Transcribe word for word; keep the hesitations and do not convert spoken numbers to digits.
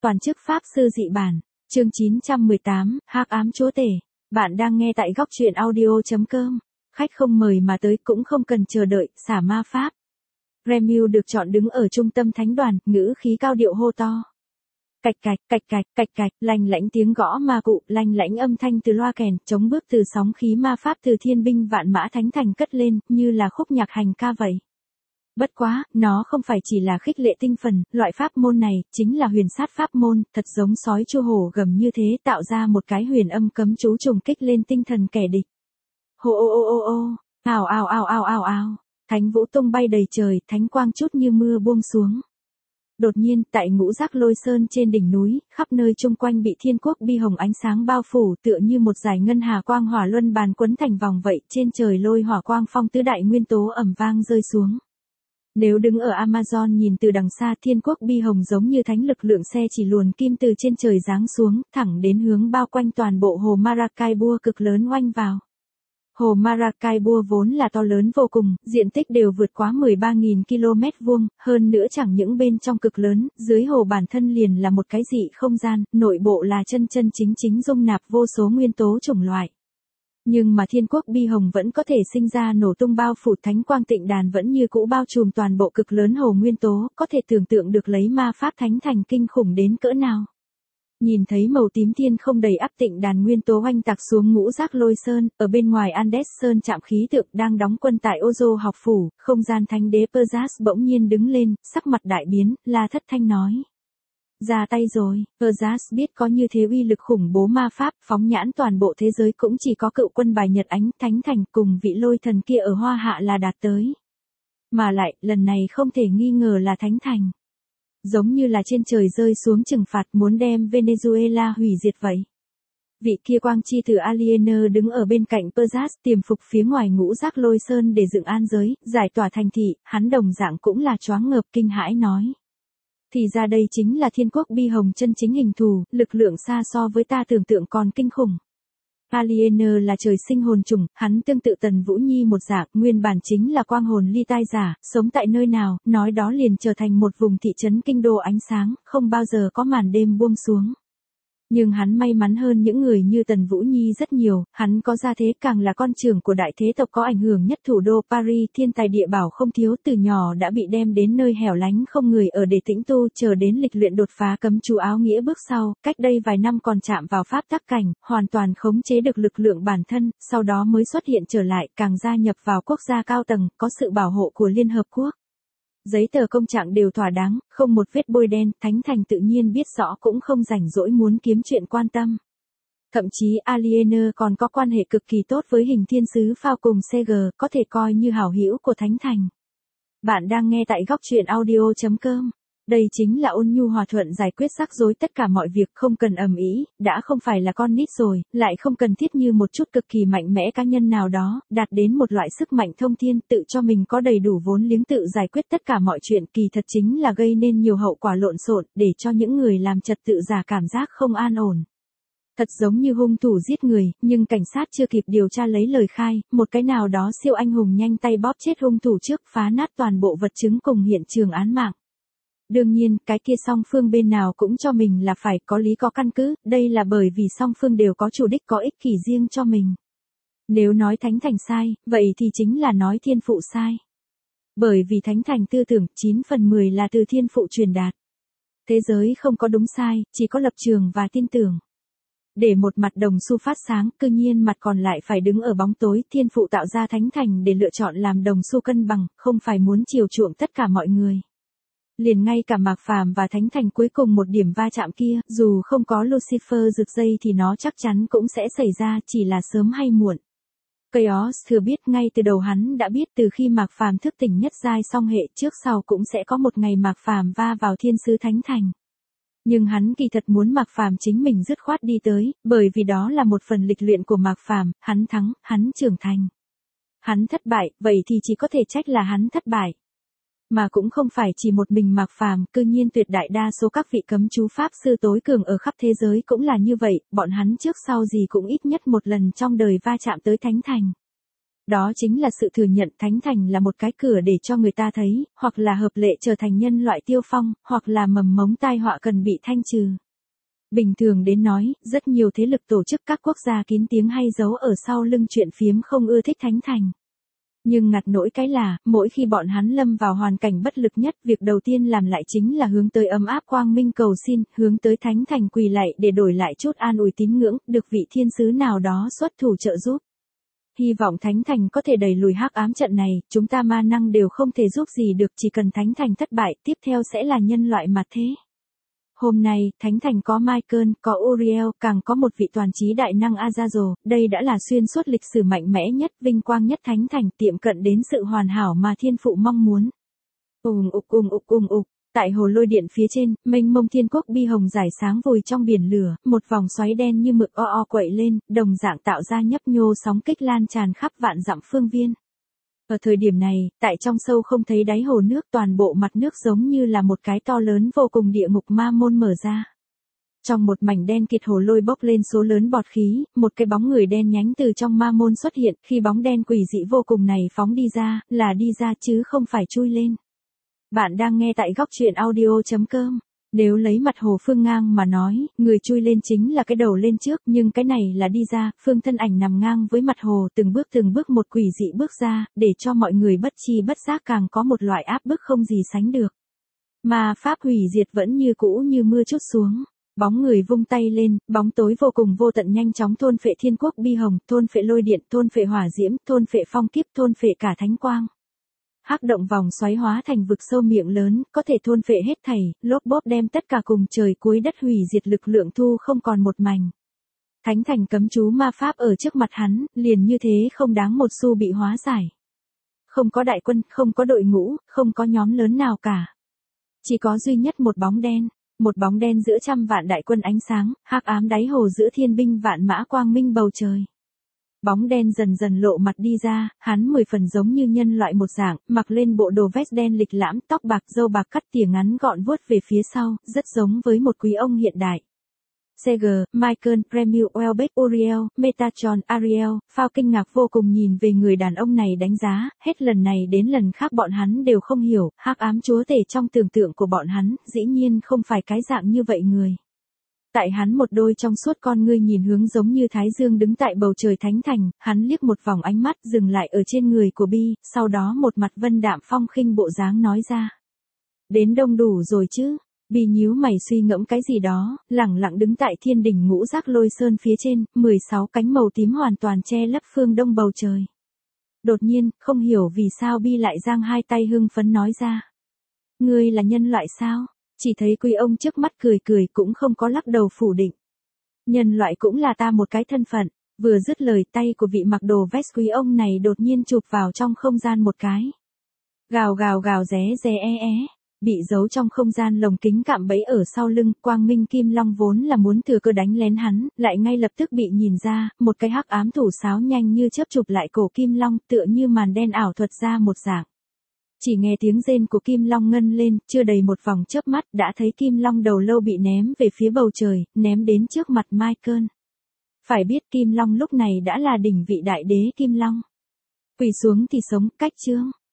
Toàn chức pháp sư dị bản, chương chín trăm mười tám, Hắc ám chúa tể. Bạn đang nghe tại góc truyện audio chấm com. Khách không mời mà tới cũng không cần chờ đợi, xả ma pháp. Remiu được chọn đứng ở trung tâm thánh đoàn, ngữ khí cao điệu hô to. Cạch cạch, cạch cạch, cạch cạch, lanh lảnh tiếng gõ ma cụ, lanh lảnh âm thanh từ loa kèn, chống bước từ sóng khí ma pháp từ thiên binh vạn mã thánh thành cất lên, như là khúc nhạc hành ca vậy. Bất quá, nó không phải chỉ là khích lệ tinh phần, loại pháp môn này, chính là huyền sát pháp môn, thật giống sói chu hổ gầm như thế tạo ra một cái huyền âm cấm chú trùng kích lên tinh thần kẻ địch. Hô ô ô ô ô, ào ào ào ào ào ào, thánh vũ tung bay đầy trời, thánh quang chút như mưa buông xuống. Đột nhiên, tại ngũ giác lôi sơn trên đỉnh núi, khắp nơi chung quanh bị thiên quốc bi hồng ánh sáng bao phủ tựa như một dải ngân hà quang hỏa luân bàn quấn thành vòng vậy, trên trời lôi hỏa quang phong tứ đại nguyên tố ầm vang rơi xuống. Nếu đứng ở Amazon nhìn từ đằng xa thiên quốc bi hồng giống như thánh lực lượng xe chỉ luồn kim từ trên trời giáng xuống, thẳng đến hướng bao quanh toàn bộ hồ Maracaibo cực lớn oanh vào. Hồ Maracaibo vốn là to lớn vô cùng, diện tích đều vượt quá mười ba nghìn ki lô mét vuông, hơn nữa chẳng những bên trong cực lớn, dưới hồ bản thân liền là một cái dị không gian, nội bộ là chân chân chính chính dung nạp vô số nguyên tố chủng loại. Nhưng mà thiên quốc bi hồng vẫn có thể sinh ra nổ tung bao phủ thánh quang tịnh đàn vẫn như cũ bao trùm toàn bộ cực lớn hồ nguyên tố, có thể tưởng tượng được lấy ma pháp thánh thành kinh khủng đến cỡ nào. Nhìn thấy màu tím thiên không đầy ắp tịnh đàn nguyên tố oanh tạc xuống ngũ giác lôi sơn, ở bên ngoài Andes Sơn trạm khí tượng đang đóng quân tại Ozo học phủ, không gian thánh đế Perjas bỗng nhiên đứng lên, sắc mặt đại biến, la thất thanh nói. Ra tay rồi, Perjas biết có như thế uy lực khủng bố ma pháp, phóng nhãn toàn bộ thế giới cũng chỉ có cựu quân bài Nhật Ánh Thánh Thành cùng vị lôi thần kia ở Hoa Hạ là đạt tới. Mà lại, lần này không thể nghi ngờ là Thánh Thành. Giống như là trên trời rơi xuống trừng phạt muốn đem Venezuela hủy diệt vậy. Vị kia quang chi tử Aliener đứng ở bên cạnh Perjas tiềm phục phía ngoài ngũ giác lôi sơn để dựng an giới, giải tỏa thành thị, hắn đồng dạng cũng là choáng ngợp kinh hãi nói. Thì ra đây chính là thiên quốc bi hồng chân chính hình thù, lực lượng xa so với ta tưởng tượng còn kinh khủng. Aliener là trời sinh hồn trùng, hắn tương tự Tần Vũ Nhi một dạng, nguyên bản chính là quang hồn ly tai giả, sống tại nơi nào, nói đó liền trở thành một vùng thị trấn kinh đô ánh sáng, không bao giờ có màn đêm buông xuống. Nhưng hắn may mắn hơn những người như Tần Vũ Nhi rất nhiều, hắn có gia thế càng là con trưởng của đại thế tộc có ảnh hưởng nhất thủ đô Paris, thiên tài địa bảo không thiếu, từ nhỏ đã bị đem đến nơi hẻo lánh không người ở để tĩnh tu, chờ đến lịch luyện đột phá cấm chú áo nghĩa bước sau, cách đây vài năm còn chạm vào pháp tắc cảnh, hoàn toàn khống chế được lực lượng bản thân, sau đó mới xuất hiện trở lại, càng gia nhập vào quốc gia cao tầng, có sự bảo hộ của Liên Hợp Quốc. Giấy tờ công trạng đều thỏa đáng, không một vết bôi đen, Thánh Thành tự nhiên biết rõ cũng không rảnh rỗi muốn kiếm chuyện quan tâm. Thậm chí Aliener còn có quan hệ cực kỳ tốt với hình thiên sứ Phao cùng xê giê, có thể coi như hảo hữu của Thánh Thành. Bạn đang nghe tại góc truyện audio chấm com. Đây chính là ôn nhu hòa thuận giải quyết rắc rối tất cả mọi việc, không cần ầm ĩ, đã không phải là con nít rồi, lại không cần thiết như một chút cực kỳ mạnh mẽ cá nhân nào đó, đạt đến một loại sức mạnh thông thiên, tự cho mình có đầy đủ vốn liếng tự giải quyết tất cả mọi chuyện, kỳ thật chính là gây nên nhiều hậu quả lộn xộn, để cho những người làm trật tự giả cảm giác không an ổn. Thật giống như hung thủ giết người, nhưng cảnh sát chưa kịp điều tra lấy lời khai, một cái nào đó siêu anh hùng nhanh tay bóp chết hung thủ trước, phá nát toàn bộ vật chứng cùng hiện trường án mạng. Đương nhiên, cái kia song phương bên nào cũng cho mình là phải có lý có căn cứ, đây là bởi vì song phương đều có chủ đích có ích kỷ riêng cho mình. Nếu nói Thánh Thành sai, vậy thì chính là nói thiên phụ sai. Bởi vì Thánh Thành tư tưởng chín phần mười là từ thiên phụ truyền đạt. Thế giới không có đúng sai, chỉ có lập trường và tin tưởng. Để một mặt đồng xu phát sáng, cư nhiên mặt còn lại phải đứng ở bóng tối, thiên phụ tạo ra Thánh Thành để lựa chọn làm đồng xu cân bằng, không phải muốn chiều chuộng tất cả mọi người. Liền ngay cả Mạc Phàm và Thánh Thành cuối cùng một điểm va chạm kia, dù không có Lucifer rực dây thì nó chắc chắn cũng sẽ xảy ra, chỉ là sớm hay muộn. Chaos thừa biết ngay từ đầu hắn đã biết từ khi Mạc Phàm thức tỉnh nhất giai song hệ trước sau cũng sẽ có một ngày Mạc Phàm va vào thiên sứ Thánh Thành. Nhưng hắn kỳ thật muốn Mạc Phàm chính mình dứt khoát đi tới, bởi vì đó là một phần lịch luyện của Mạc Phàm, hắn thắng, hắn trưởng thành. Hắn thất bại, vậy thì chỉ có thể trách là hắn thất bại. Mà cũng không phải chỉ một mình Mạc Phàm, cư nhiên tuyệt đại đa số các vị cấm chú pháp sư tối cường ở khắp thế giới cũng là như vậy, bọn hắn trước sau gì cũng ít nhất một lần trong đời va chạm tới Thánh Thành. Đó chính là sự thừa nhận thánh thành là một cái cửa để cho người ta thấy, hoặc là hợp lệ trở thành nhân loại tiêu phong, hoặc là mầm mống tai họa cần bị thanh trừ. Bình thường đến nói, rất nhiều thế lực tổ chức các quốc gia kín tiếng hay giấu ở sau lưng chuyện phiếm không ưa thích thánh thành. Nhưng ngặt nỗi cái là, mỗi khi bọn hắn lâm vào hoàn cảnh bất lực nhất, việc đầu tiên làm lại chính là hướng tới ấm áp quang minh cầu xin, hướng tới thánh thành quỳ lạy để đổi lại chút an ủi tín ngưỡng, được vị thiên sứ nào đó xuất thủ trợ giúp. Hy vọng thánh thành có thể đẩy lùi hắc ám trận này, chúng ta ma năng đều không thể giúp gì được, chỉ cần thánh thành thất bại, tiếp theo sẽ là nhân loại mà thế. Hôm nay, thánh thành có Michael, có Uriel, càng có một vị toàn trí đại năng Azazel, đây đã là xuyên suốt lịch sử mạnh mẽ nhất, vinh quang nhất thánh thành, tiệm cận đến sự hoàn hảo mà thiên phụ mong muốn. Ùng ục ùng ục ùng ục, tại hồ lôi điện phía trên, mênh mông thiên quốc bi hồng rải sáng vùi trong biển lửa, một vòng xoáy đen như mực o o quậy lên, đồng dạng tạo ra nhấp nhô sóng kích lan tràn khắp vạn dặm phương viên. Ở thời điểm này, tại trong sâu không thấy đáy hồ nước, toàn bộ mặt nước giống như là một cái to lớn vô cùng địa ngục ma môn mở ra. Trong một mảnh đen kịt hồ lôi bốc lên số lớn bọt khí, một cái bóng người đen nhánh từ trong ma môn xuất hiện, khi bóng đen quỷ dị vô cùng này phóng đi ra, là đi ra chứ không phải chui lên. Bạn đang nghe tại góc truyện audio chấm com. Nếu lấy mặt hồ Phương ngang mà nói, người chui lên chính là cái đầu lên trước, nhưng cái này là đi ra, Phương thân ảnh nằm ngang với mặt hồ, từng bước từng bước một quỷ dị bước ra, để cho mọi người bất chi bất giác càng có một loại áp bức không gì sánh được. Mà pháp hủy diệt vẫn như cũ như mưa trút xuống. Bóng người vung tay lên, bóng tối vô cùng vô tận nhanh chóng thôn phệ thiên quốc bi hồng, thôn phệ lôi điện, thôn phệ hỏa diễm, thôn phệ phong kiếp, thôn phệ cả thánh quang. Hắc động vòng xoáy hóa thành vực sâu miệng lớn, có thể thôn phệ hết thảy, lốp bốp đem tất cả cùng trời cuối đất hủy diệt lực lượng thu không còn một mảnh. Thánh thành cấm chú ma pháp ở trước mặt hắn, liền như thế không đáng một xu bị hóa giải. Không có đại quân, không có đội ngũ, không có nhóm lớn nào cả. Chỉ có duy nhất một bóng đen, một bóng đen giữa trăm vạn đại quân ánh sáng, hắc ám đáy hồ giữa thiên binh vạn mã quang minh bầu trời. Bóng đen dần dần lộ mặt đi ra, hắn mười phần giống như nhân loại một dạng, mặc lên bộ đồ vest đen lịch lãm, tóc bạc râu bạc cắt tỉa ngắn gọn vuốt về phía sau, rất giống với một quý ông hiện đại. xê giê, Michael, Premio, Welbeck, Uriel, Metatron, Ariel, Phao kinh ngạc vô cùng nhìn về người đàn ông này đánh giá, hết lần này đến lần khác bọn hắn đều không hiểu, hắc ám chúa tể trong tưởng tượng của bọn hắn, dĩ nhiên không phải cái dạng như vậy người. Tại hắn một đôi trong suốt con ngươi nhìn hướng giống như Thái Dương đứng tại bầu trời thánh thành, hắn liếc một vòng ánh mắt dừng lại ở trên người của Bi, sau đó một mặt vân đạm phong khinh bộ dáng nói ra. Đến đông đủ rồi chứ? Bi nhíu mày suy ngẫm cái gì đó, lẳng lặng đứng tại thiên đỉnh ngũ giác lôi sơn phía trên, mười sáu cánh màu tím hoàn toàn che lấp phương đông bầu trời. Đột nhiên, không hiểu vì sao Bi lại giang hai tay hưng phấn nói ra. Ngươi là nhân loại sao? Chỉ thấy quý ông trước mắt cười cười cũng không có lắc đầu phủ định. Nhân loại cũng là ta một cái thân phận, vừa dứt lời tay của vị mặc đồ vest quý ông này đột nhiên chụp vào trong không gian một cái. Gào gào gào ré ré é é, bị giấu trong không gian lồng kính cạm bẫy ở sau lưng, quang minh kim long vốn là muốn thừa cơ đánh lén hắn, lại ngay lập tức bị nhìn ra, một cái hắc ám thủ sáo nhanh như chớp chụp lại cổ kim long tựa như màn đen ảo thuật ra một dạng. Chỉ nghe tiếng rên của Kim Long ngân lên, chưa đầy một vòng chớp mắt đã thấy Kim Long đầu lâu bị ném về phía bầu trời, ném đến trước mặt Michael. Phải biết Kim Long lúc này đã là đỉnh vị đại đế Kim Long. Quỳ xuống thì sống, cách chương.